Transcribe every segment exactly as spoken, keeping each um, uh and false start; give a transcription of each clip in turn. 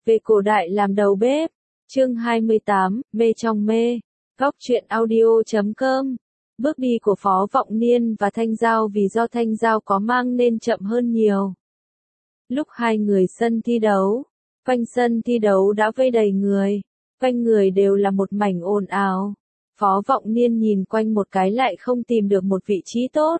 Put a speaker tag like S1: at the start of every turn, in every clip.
S1: về cổ đại làm đầu bếp. Chương hai mươi tám, mê trong mê. Góc truyện audio chấm com. Bước đi của Phó Vọng Niên và Thanh Giao vì do Thanh Giao có mang nên chậm hơn nhiều. Lúc hai người sân thi đấu, quanh sân thi đấu đã vây đầy người, quanh người đều là một mảnh ồn ào. Phó Vọng Niên nhìn quanh một cái lại không tìm được một vị trí tốt.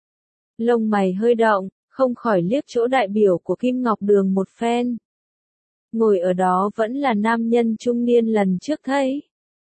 S1: Lông mày hơi động, không khỏi liếc chỗ đại biểu của Kim Ngọc Đường một phen. Ngồi ở đó vẫn là nam nhân trung niên lần trước thấy.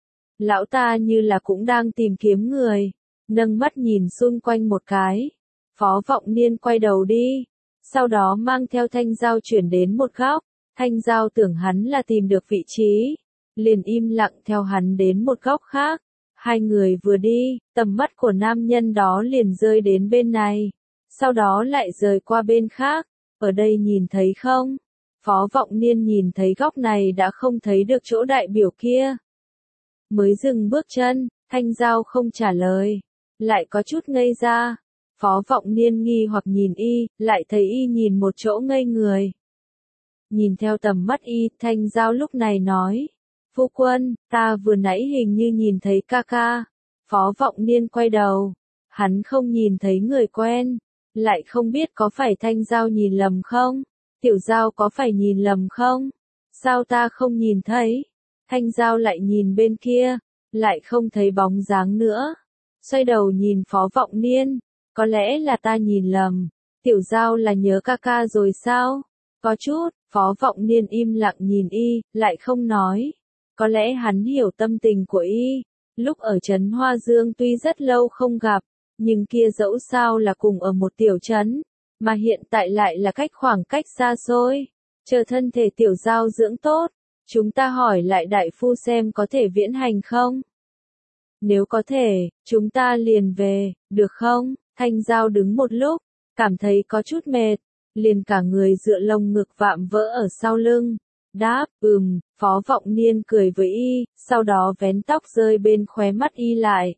S1: Lão ta như là cũng đang tìm kiếm người, nâng mắt nhìn xung quanh một cái. Phó Vọng Niên quay đầu đi, sau đó mang theo Thanh Giao chuyển đến một góc. Thanh Giao tưởng hắn là tìm được vị trí, liền im lặng theo hắn đến một góc khác. Hai người vừa đi, tầm mắt của nam nhân đó liền rơi đến bên này, sau đó lại rời qua bên khác. Ở đây nhìn thấy không? Phó Vọng Niên nhìn thấy góc này đã không thấy được chỗ đại biểu kia. Mới dừng bước chân, Thanh Giao không trả lời, lại có chút ngây ra. Phó Vọng Niên nghi hoặc nhìn y, lại thấy y nhìn một chỗ ngây người. Nhìn theo tầm mắt y, Thanh Giao lúc này nói, phu quân, ta vừa nãy hình như nhìn thấy ca ca. Phó Vọng Niên quay đầu, hắn không nhìn thấy người quen, lại không biết có phải Thanh Giao nhìn lầm không? Tiểu Giao có phải nhìn lầm không? Sao ta không nhìn thấy? Thanh Giao lại nhìn bên kia, lại không thấy bóng dáng nữa. Xoay đầu nhìn Phó Vọng Niên, có lẽ là ta nhìn lầm. Tiểu Giao là nhớ ca ca rồi sao? Có chút. Phó Vọng Niên im lặng nhìn y, lại không nói. Có lẽ hắn hiểu tâm tình của y. Lúc ở trấn Hoa Dương tuy rất lâu không gặp, nhưng kia dẫu sao là cùng ở một tiểu trấn, mà hiện tại lại là cách khoảng cách xa xôi. Chờ thân thể Tiểu Giao dưỡng tốt, chúng ta hỏi lại đại phu xem có thể viễn hành không? Nếu có thể, chúng ta liền về, được không? Thanh Giao đứng một lúc, cảm thấy có chút mệt, liền cả người dựa lồng ngực vạm vỡ ở sau lưng. Đáp, ừm. Phó Vọng Niên cười với y, sau đó vén tóc rơi bên khóe mắt y lại.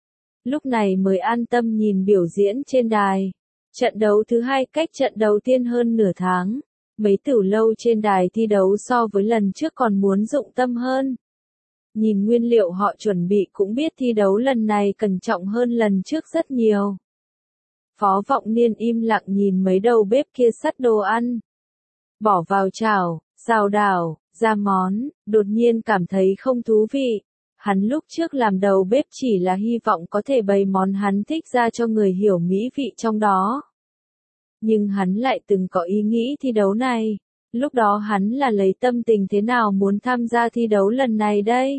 S1: Lúc này mới an tâm nhìn biểu diễn trên đài. Trận đấu thứ hai cách trận đầu tiên hơn nửa tháng. Mấy tiểu lâu trên đài thi đấu so với lần trước còn muốn dụng tâm hơn. Nhìn nguyên liệu họ chuẩn bị cũng biết thi đấu lần này cẩn trọng hơn lần trước rất nhiều. Phó Vọng Niên im lặng nhìn mấy đầu bếp kia sắt đồ ăn. Bỏ vào chảo, xào đảo, ra món, đột nhiên cảm thấy không thú vị. Hắn lúc trước làm đầu bếp chỉ là hy vọng có thể bày món hắn thích ra cho người hiểu mỹ vị trong đó. Nhưng hắn lại từng có ý nghĩ thi đấu này. Lúc đó hắn là lấy tâm tình thế nào muốn tham gia thi đấu lần này đây?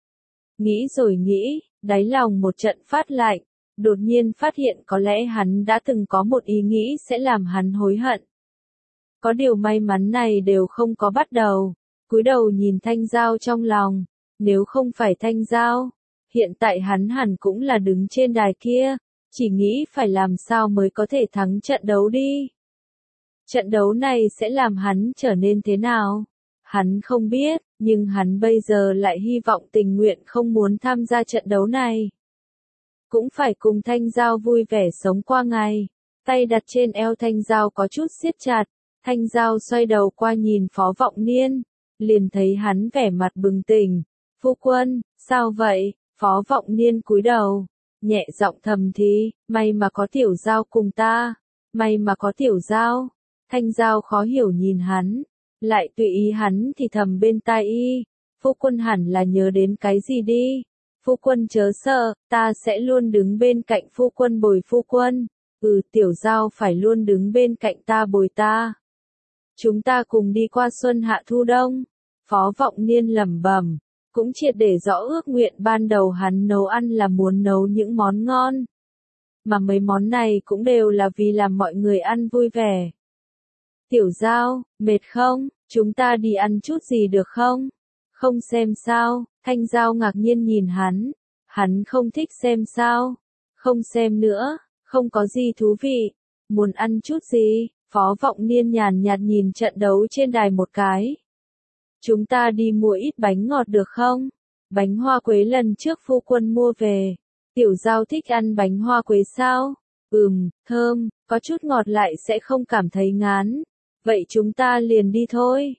S1: Nghĩ rồi nghĩ, đáy lòng một trận phát lạnh. Đột nhiên phát hiện có lẽ hắn đã từng có một ý nghĩ sẽ làm hắn hối hận. Có điều may mắn này đều không có bắt đầu. Cúi đầu nhìn Thanh Giao trong lòng. Nếu không phải Thanh Giao, hiện tại hắn hẳn cũng là đứng trên đài kia. Chỉ nghĩ phải làm sao mới có thể thắng trận đấu đi. Trận đấu này sẽ làm hắn trở nên thế nào? Hắn không biết, nhưng hắn bây giờ lại hy vọng tình nguyện không muốn tham gia trận đấu này. Cũng phải cùng Thanh Giao vui vẻ sống qua ngày. Tay đặt trên eo Thanh Giao có chút siết chặt. Thanh Giao xoay đầu qua nhìn Phó Vọng Niên, liền thấy hắn vẻ mặt bừng tỉnh. Phu quân, sao vậy? Phó Vọng Niên cúi đầu, nhẹ giọng thầm thì, may mà có Tiểu Giao cùng ta, may mà có Tiểu Giao. Thanh Giao khó hiểu nhìn hắn, lại tùy ý hắn thì thầm bên tai y, phu quân hẳn là nhớ đến cái gì đi. Phu quân chớ sợ, ta sẽ luôn đứng bên cạnh phu quân bồi phu quân. Ừ, Tiểu Giao phải luôn đứng bên cạnh ta bồi ta. Chúng ta cùng đi qua xuân hạ thu đông. Phó Vọng Niên lẩm bẩm, cũng triệt để rõ ước nguyện ban đầu hắn nấu ăn là muốn nấu những món ngon. Mà mấy món này cũng đều là vì làm mọi người ăn vui vẻ. Tiểu Giao, mệt không? Chúng ta đi ăn chút gì được không? Không xem sao? Thanh Giao ngạc nhiên nhìn hắn. Hắn không thích xem sao? Không xem nữa, không có gì thú vị. Muốn ăn chút gì? Phó Vọng Niên nhàn nhạt nhìn trận đấu trên đài một cái. Chúng ta đi mua ít bánh ngọt được không? Bánh hoa quế lần trước phu quân mua về. Tiểu Giao thích ăn bánh hoa quế sao? Ừm, thơm, có chút ngọt lại sẽ không cảm thấy ngán. Vậy chúng ta liền đi thôi.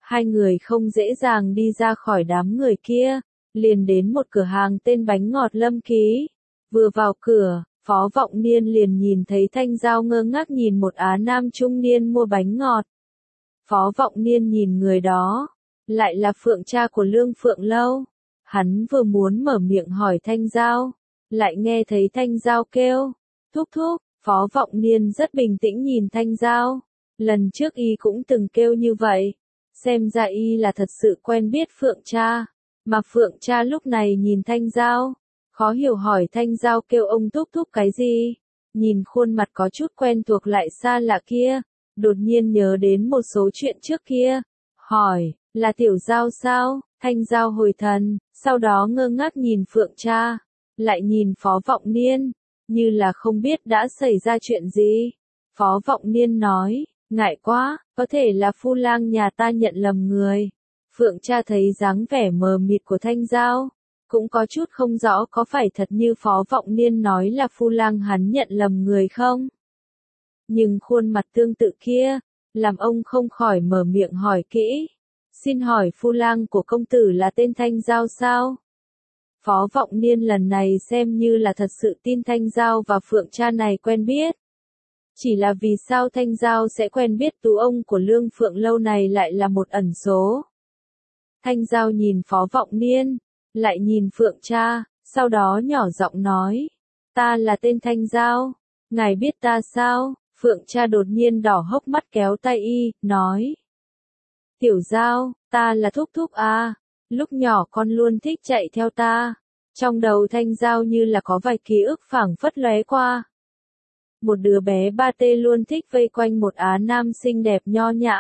S1: Hai người không dễ dàng đi ra khỏi đám người kia, liền đến một cửa hàng tên bánh ngọt Lâm Ký. Vừa vào cửa, Phó Vọng Niên liền nhìn thấy Thanh Giao ngơ ngác nhìn một á nam trung niên mua bánh ngọt. Phó Vọng Niên nhìn người đó, lại là Phượng cha của Lương Phượng Lâu. Hắn vừa muốn mở miệng hỏi Thanh Giao, lại nghe thấy Thanh Giao kêu, thúc thúc. Phó Vọng Niên rất bình tĩnh nhìn Thanh Giao. Lần trước y cũng từng kêu như vậy. Xem ra y là thật sự quen biết Phượng cha. Mà Phượng cha lúc này nhìn Thanh Giao, khó hiểu hỏi Thanh Giao kêu ông thúc thúc cái gì. Nhìn khuôn mặt có chút quen thuộc lại xa lạ kia, đột nhiên nhớ đến một số chuyện trước kia. Hỏi, là Tiểu Giao sao? Thanh Giao hồi thần, sau đó ngơ ngác nhìn Phượng cha, lại nhìn Phó Vọng Niên, như là không biết đã xảy ra chuyện gì. Phó Vọng Niên nói, ngại quá, có thể là phu lang nhà ta nhận lầm người. Phượng cha thấy dáng vẻ mờ mịt của Thanh Giao, cũng có chút không rõ có phải thật như Phó Vọng Niên nói là phu lang hắn nhận lầm người không. Nhưng khuôn mặt tương tự kia, làm ông không khỏi mở miệng hỏi kỹ. Xin hỏi phu lang của công tử là tên Thanh Giao sao? Phó Vọng Niên lần này xem như là thật sự tin Thanh Giao và Phượng cha này quen biết. Chỉ là vì sao Thanh Giao sẽ quen biết tú ông của Lương Phượng Lâu này lại là một ẩn số. Thanh Giao nhìn Phó Vọng Niên, lại nhìn Phượng cha, sau đó nhỏ giọng nói, ta là tên Thanh Giao, ngài biết ta sao? Phượng cha đột nhiên đỏ hốc mắt kéo tay y, nói, Tiểu Giao, ta là thúc thúc à, lúc nhỏ con luôn thích chạy theo ta. Trong đầu Thanh Giao như là có vài ký ức phảng phất lóe qua. Một đứa bé ba tê luôn thích vây quanh một á nam xinh đẹp nho nhã,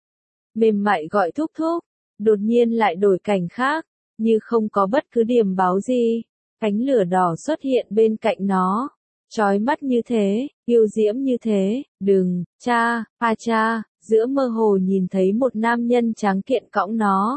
S1: mềm mại gọi thúc thúc, đột nhiên lại đổi cảnh khác, như không có bất cứ điểm báo gì, ánh lửa đỏ xuất hiện bên cạnh nó, chói mắt như thế, yêu diễm như thế, đừng, cha, pa cha, giữa mơ hồ nhìn thấy một nam nhân tráng kiện cõng nó.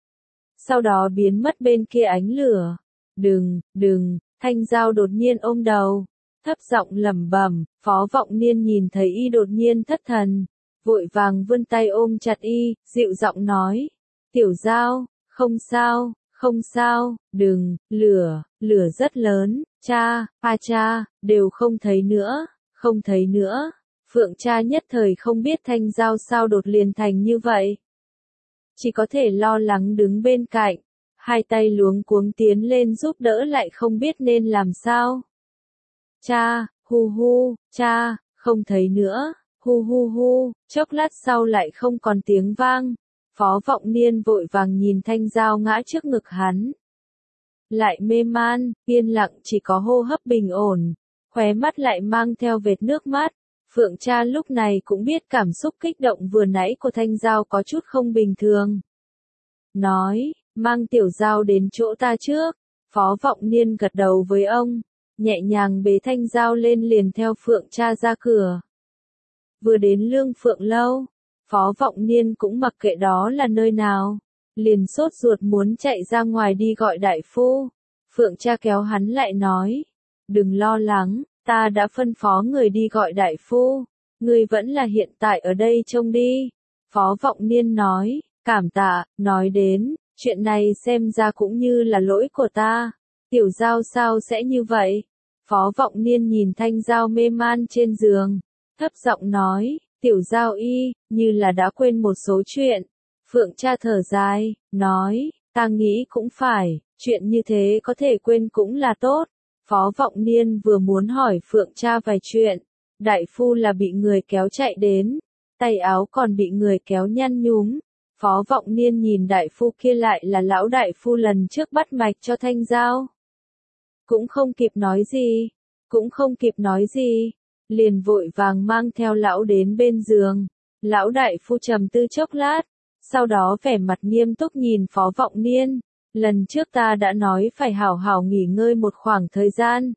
S1: Sau đó biến mất bên kia ánh lửa, đừng, đừng, Thanh Giao đột nhiên ôm đầu, thấp giọng lẩm bẩm. Phó Vọng Niên nhìn thấy y đột nhiên thất thần, vội vàng vươn tay ôm chặt y, dịu giọng nói, Tiểu Giao, không sao, không sao, đừng, lửa, lửa rất lớn, cha, pa cha, đều không thấy nữa, không thấy nữa. Phượng cha nhất thời không biết Thanh Giao sao đột liền thành như vậy. Chỉ có thể lo lắng đứng bên cạnh, hai tay luống cuống tiến lên giúp đỡ lại không biết nên làm sao. Cha, hu hu, cha, không thấy nữa, hu hu hu, chốc lát sau lại không còn tiếng vang. Phó Vọng Niên vội vàng nhìn Thanh Giao ngã trước ngực hắn. Lại mê man, yên lặng chỉ có hô hấp bình ổn, khóe mắt lại mang theo vệt nước mắt. Phượng cha lúc này cũng biết cảm xúc kích động vừa nãy của Thanh Giao có chút không bình thường. Nói, mang Tiểu Giao đến chỗ ta trước. Phó Vọng Niên gật đầu với ông, nhẹ nhàng bế Thanh Giao lên liền theo Phượng cha ra cửa. Vừa đến Lương Phượng Lâu, Phó Vọng Niên cũng mặc kệ đó là nơi nào, liền sốt ruột muốn chạy ra ngoài đi gọi đại phu. Phượng cha kéo hắn lại nói, đừng lo lắng, ta đã phân phó người đi gọi đại phu, người vẫn là hiện tại ở đây trông đi. Phó Vọng Niên nói, cảm tạ, nói đến, chuyện này xem ra cũng như là lỗi của ta. Tiểu Giao sao sẽ như vậy? Phó Vọng Niên nhìn Thanh Giao mê man trên giường, thấp giọng nói, Tiểu Giao y, như là đã quên một số chuyện. Phượng cha thở dài, nói, ta nghĩ cũng phải, chuyện như thế có thể quên cũng là tốt. Phó Vọng Niên vừa muốn hỏi Phượng cha vài chuyện, đại phu là bị người kéo chạy đến, tay áo còn bị người kéo nhăn nhúm. Phó Vọng Niên nhìn đại phu kia lại là lão đại phu lần trước bắt mạch cho Thanh Giao. Cũng không kịp nói gì, cũng không kịp nói gì, liền vội vàng mang theo lão đến bên giường. Lão đại phu trầm tư chốc lát, sau đó vẻ mặt nghiêm túc nhìn Phó Vọng Niên. Lần trước ta đã nói phải hảo hảo nghỉ ngơi một khoảng thời gian.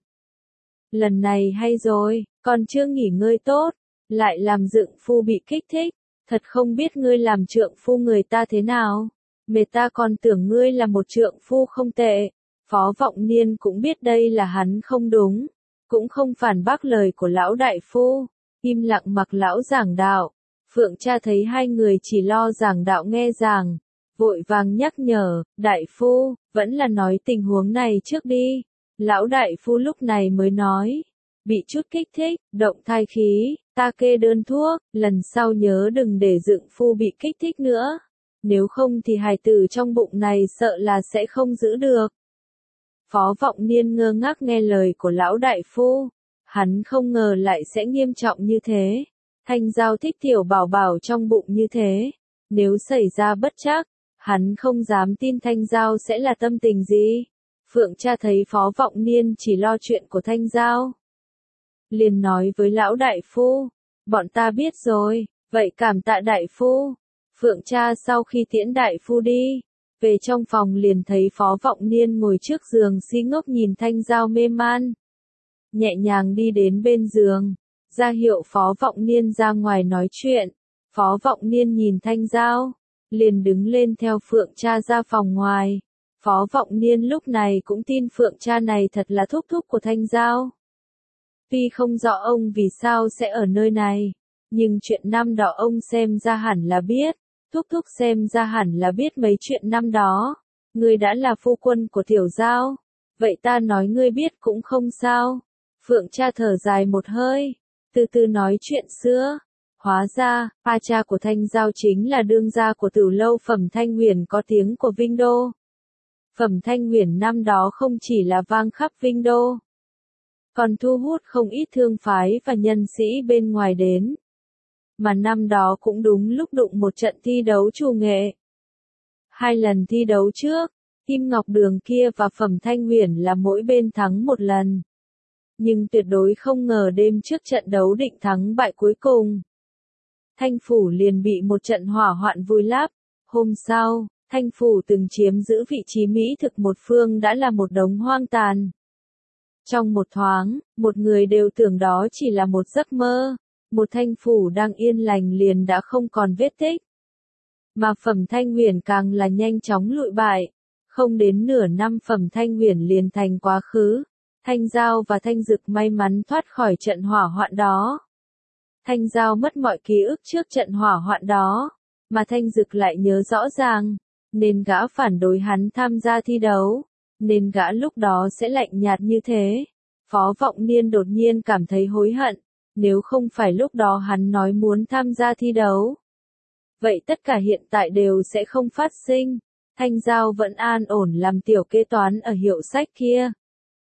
S1: Lần này hay rồi, còn chưa nghỉ ngơi tốt, lại làm dượng phu bị kích thích. Thật không biết ngươi làm trượng phu người ta thế nào. Mẹ ta còn tưởng ngươi là một trượng phu không tệ. Phó Vọng Niên cũng biết đây là hắn không đúng, cũng không phản bác lời của lão đại phu, im lặng mặc lão giảng đạo. Phượng Tra thấy hai người chỉ lo giảng đạo nghe giảng, vội vàng nhắc nhở, đại phu, vẫn là nói tình huống này trước đi. Lão đại phu lúc này mới nói, bị chút kích thích, động thai khí, ta kê đơn thuốc, lần sau nhớ đừng để dượng phu bị kích thích nữa. Nếu không thì hài tử trong bụng này sợ là sẽ không giữ được. Phó Vọng Niên ngơ ngác nghe lời của lão đại phu, hắn không ngờ lại sẽ nghiêm trọng như thế. Thanh Giao thích tiểu bảo bảo trong bụng như thế, nếu xảy ra bất trắc, hắn không dám tin Thanh Giao sẽ là tâm tình gì. Phượng Tra thấy Phó Vọng Niên chỉ lo chuyện của Thanh Giao, liền nói với lão đại phu, bọn ta biết rồi, vậy cảm tạ đại phu. Phượng Tra sau khi tiễn đại phu đi, về trong phòng liền thấy Phó Vọng Niên ngồi trước giường si ngốc nhìn Thanh Giao mê man. Nhẹ nhàng đi đến bên giường, ra hiệu Phó Vọng Niên ra ngoài nói chuyện. Phó Vọng Niên nhìn Thanh Giao, liền đứng lên theo Phượng Tra ra phòng ngoài. Phó Vọng Niên lúc này cũng tin Phượng Tra này thật là thúc thúc của Thanh Giao. Tuy không rõ ông vì sao sẽ ở nơi này, nhưng chuyện năm đó ông xem ra hẳn là biết. Thúc thúc xem ra hẳn là biết mấy chuyện năm đó. Ngươi đã là phu quân của Tiểu Giao, vậy ta nói ngươi biết cũng không sao. Phượng Tra thở dài một hơi, từ từ nói chuyện xưa. Hóa ra, pa cha của Thanh Giao chính là đương gia của Tử Lâu Phẩm Thanh Huyền có tiếng của Vinh Đô. Phẩm Thanh Huyền năm đó không chỉ là vang khắp Vinh Đô, còn thu hút không ít thương phái và nhân sĩ bên ngoài đến. Mà năm đó cũng đúng lúc đụng một trận thi đấu trù nghệ. Hai lần thi đấu trước, Kim Ngọc Đường kia và Phẩm Thanh Huyền là mỗi bên thắng một lần. Nhưng tuyệt đối không ngờ đêm trước trận đấu định thắng bại cuối cùng, Thanh Phủ liền bị một trận hỏa hoạn vùi lấp. Hôm sau, Thanh Phủ từng chiếm giữ vị trí mỹ thực một phương đã là một đống hoang tàn. Trong một thoáng, một người đều tưởng đó chỉ là một giấc mơ. Một Thanh Phủ đang yên lành liền đã không còn vết tích. Mà Phẩm Thanh Huyền càng là nhanh chóng lụi bại. Không đến nửa năm Phẩm Thanh Huyền liền thành quá khứ. Thanh Giao và Thanh Dực may mắn thoát khỏi trận hỏa hoạn đó. Thanh Giao mất mọi ký ức trước trận hỏa hoạn đó, mà Thanh Dực lại nhớ rõ ràng, nên gã phản đối hắn tham gia thi đấu, nên gã lúc đó sẽ lạnh nhạt như thế. Phó Vọng Niên đột nhiên cảm thấy hối hận, nếu không phải lúc đó hắn nói muốn tham gia thi đấu, vậy tất cả hiện tại đều sẽ không phát sinh. Thanh Giao vẫn an ổn làm tiểu kế toán ở hiệu sách kia.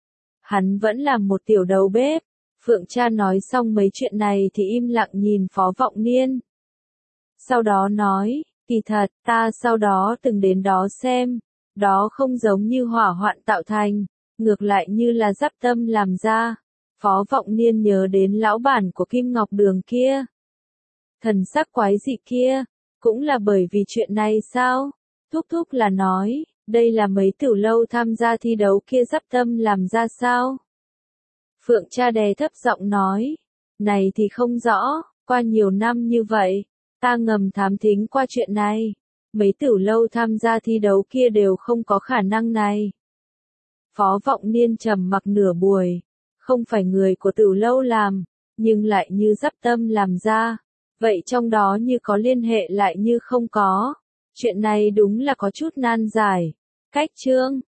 S1: Hắn vẫn làm một tiểu đầu bếp. Phượng Tra nói xong mấy chuyện này thì im lặng nhìn Phó Vọng Niên. Sau đó nói, kỳ thật, ta sau đó từng đến đó xem, đó không giống như hỏa hoạn tạo thành, ngược lại như là giáp tâm làm ra. Phó Vọng Niên nhớ đến lão bản của Kim Ngọc Đường kia. Thần sắc quái dị kia, cũng là bởi vì chuyện này sao? Thúc thúc là nói, đây là mấy Tử Lâu tham gia thi đấu kia giáp tâm làm ra sao? Phượng Tra đè thấp giọng nói, này thì không rõ, qua nhiều năm như vậy, ta ngầm thám thính qua chuyện này, mấy Tử Lâu tham gia thi đấu kia đều không có khả năng này. Phó Vọng Niên trầm mặc nửa buổi, không phải người của Tử Lâu làm, nhưng lại như giáp tâm làm ra, vậy trong đó như có liên hệ lại như không có, chuyện này đúng là có chút nan giải. Cách chương